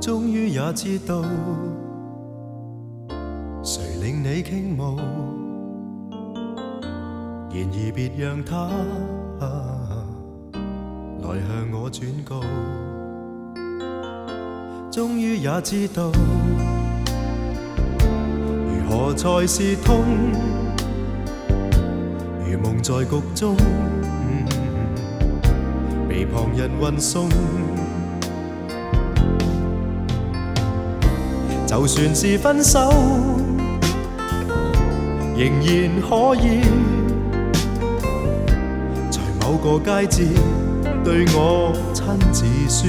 終於也知道，誰令你傾慕，然而別讓他來向我轉告。終於也知道，如何才是痛，如夢在局中，被旁人運送。就算是分手，仍然可以在某個佳節對我親自說，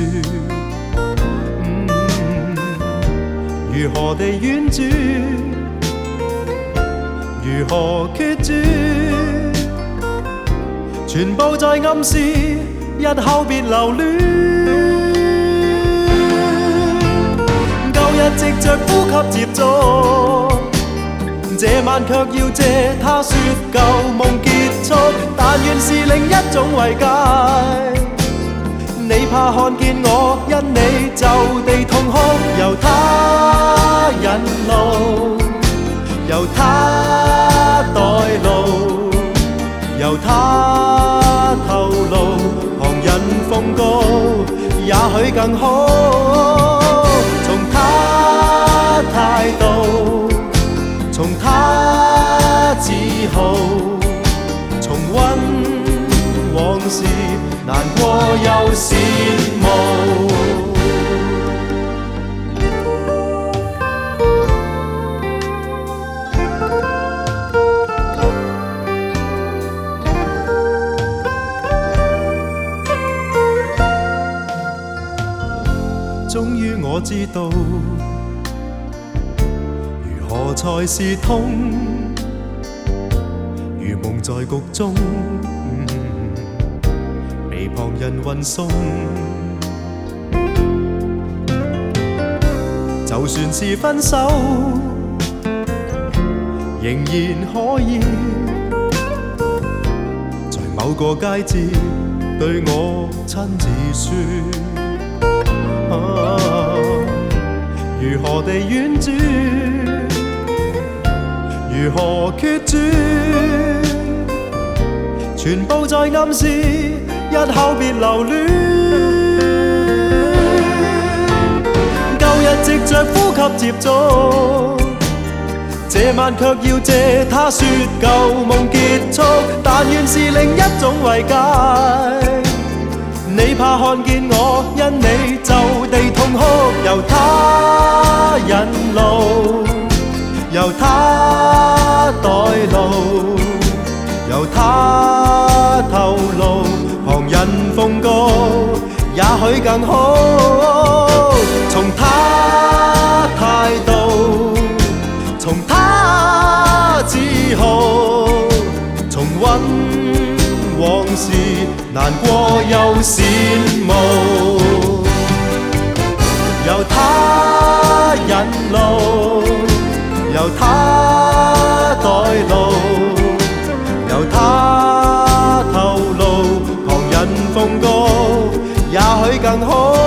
如何地婉轉，如何決絕，全部在暗示日後別留戀。舊日藉着呼吸接觸，這晚卻要借他說舊夢結束，但願是另一種慰藉。你怕看見我因你就地痛哭，由他引路，由他代勞，由他透露，旁人奉告，也許更好。從他態度，從他自豪，重溫往事，難過又羨慕。終於我知道，如何才是痛，如夢在局中，被旁人運送。就算是分手，仍然可以在某個佳節對我親自說。如何地婉轉，如何決絕，全部在暗示日後別留戀。舊日藉着呼吸接觸，這晚卻要借他說舊夢結束，但願是另一種慰藉。你怕看見我因你就地痛哭，由他引路，由他代勞，由他透露，旁人奉告，也許更好。從他態度，從他自豪，重溫往事，難過又羨慕。由他引路，由他代勞，由他透露，旁人奉告，也許更好。